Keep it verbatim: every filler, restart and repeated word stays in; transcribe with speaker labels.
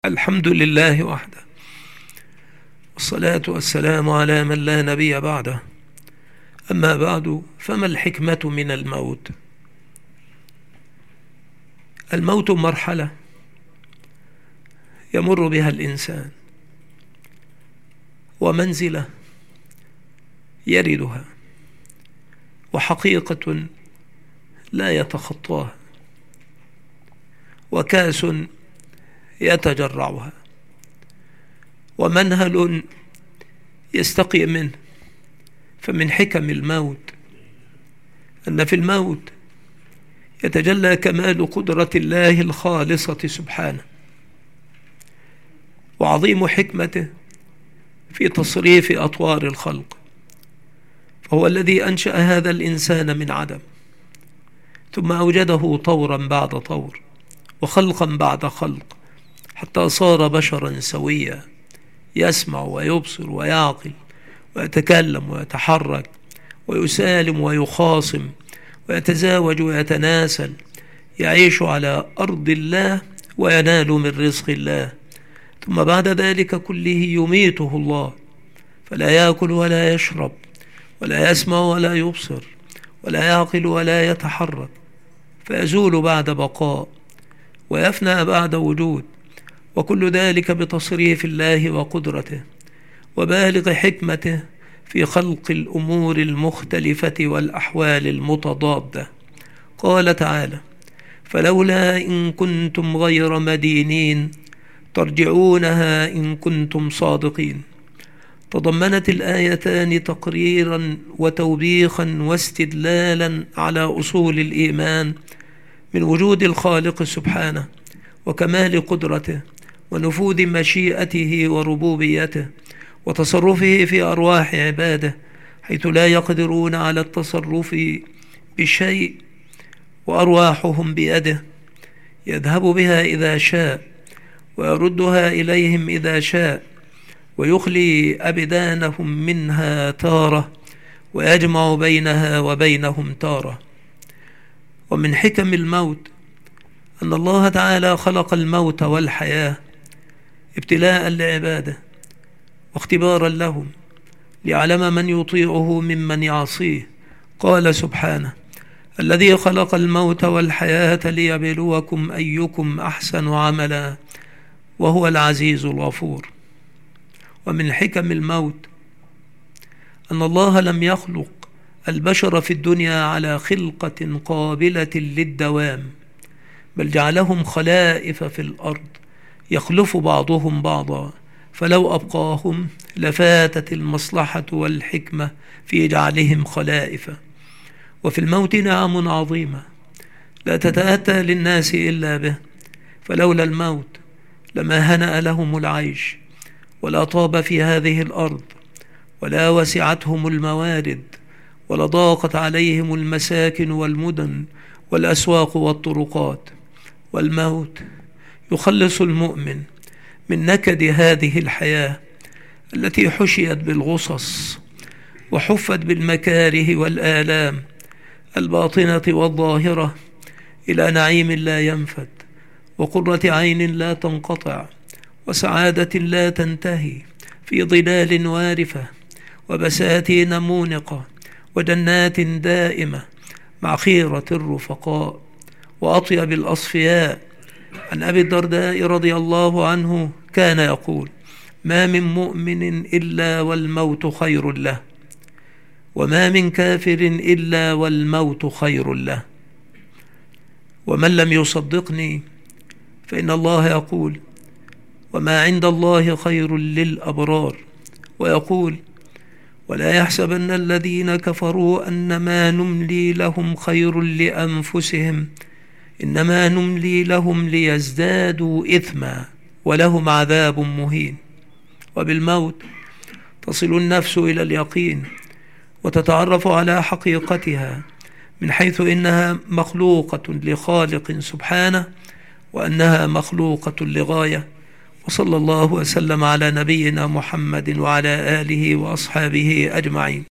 Speaker 1: الحمد لله وحده، والصلاة والسلام على من لا نبي بعده. أما بعد، فما الحكمة من الموت؟ الموت مرحلة يمر بها الإنسان، ومنزلة يردها، وحقيقة لا يتخطاها، وكاس يتجرعها، ومنهل يستقي منه. فمن حكم الموت أن في الموت يتجلى كمال قدرة الله الخالصة سبحانه، وعظيم حكمته في تصريف أطوار الخلق. فهو الذي أنشأ هذا الإنسان من عدم، ثم أوجده طورا بعد طور، وخلقا بعد خلق، حتى صار بشرا سويا، يسمع ويبصر ويعقل ويتكلم ويتحرك ويسالم ويخاصم ويتزاوج ويتناسل، يعيش على أرض الله وينال من رزق الله. ثم بعد ذلك كله يميته الله، فلا يأكل ولا يشرب ولا يسمع ولا يبصر ولا يعقل ولا يتحرك، فيزول بعد بقاء ويفنى بعد وجود، وكل ذلك بتصريف الله وقدرته وبالغ حكمته في خلق الأمور المختلفة والأحوال المتضادة. قال تعالى: فلولا إن كنتم غير مدينين ترجعونها إن كنتم صادقين. تضمنت الآيتان تقريرا وتوبيخا واستدلالا على أصول الإيمان من وجود الخالق سبحانه، وكمال قدرته، ونفوذ مشيئته وربوبيته، وتصرفه في أرواح عباده، حيث لا يقدرون على التصرف بشيء، وأرواحهم بيده، يذهب بها إذا شاء ويردها إليهم إذا شاء، ويخلي أبدانهم منها تارة، ويجمع بينها وبينهم تارة. ومن حكم الموت أن الله تعالى خلق الموت والحياة ابتلاء لعباده واختبارا لهم، ليعلم من يطيعه ممن يعصيه. قال سبحانه: الذي خلق الموت والحياة ليبلوكم أيكم أحسن عملا وهو العزيز الغفور. ومن حكم الموت أن الله لم يخلق البشر في الدنيا على خلقة قابلة للدوام، بل جعلهم خلائف في الأرض يخلف بعضهم بعضا، فلو أبقاهم لفاتت المصلحة والحكمة في جعلهم خلائف. وفي الموت نعم عظيمة لا تتأتى للناس إلا به، فلولا الموت لما هنأ لهم العيش، ولا طاب في هذه الأرض، ولا وسعتهم الموارد، ولا ضاقت عليهم المساكن والمدن والأسواق والطرقات. والموت يخلص المؤمن من نكد هذه الحياة التي حشيت بالغصص وحفت بالمكاره والآلام الباطنة والظاهرة، إلى نعيم لا ينفد، وقرة عين لا تنقطع، وسعادة لا تنتهي، في ظلال وارفة وبساتين مونقة وجنات دائمة مع خيرة الرفقاء وأطيب الأصفياء. عن أبي الدرداء رضي الله عنه كان يقول: ما من مؤمن إلا والموت خير له، وما من كافر إلا والموت خير له. ومن لم يصدقني فإن الله يقول: وما عند الله خير للأبرار. ويقول: ولا يحسبن الذين كفروا أنما نملي لهم خير لأنفسهم، إنما نملي لهم ليزدادوا إثما ولهم عذاب مهين. وبالموت تصل النفس إلى اليقين، وتتعرف على حقيقتها، من حيث إنها مخلوقة لخالق سبحانه، وأنها مخلوقة لغاية. وصلى الله وسلم على نبينا محمد وعلى آله وأصحابه أجمعين.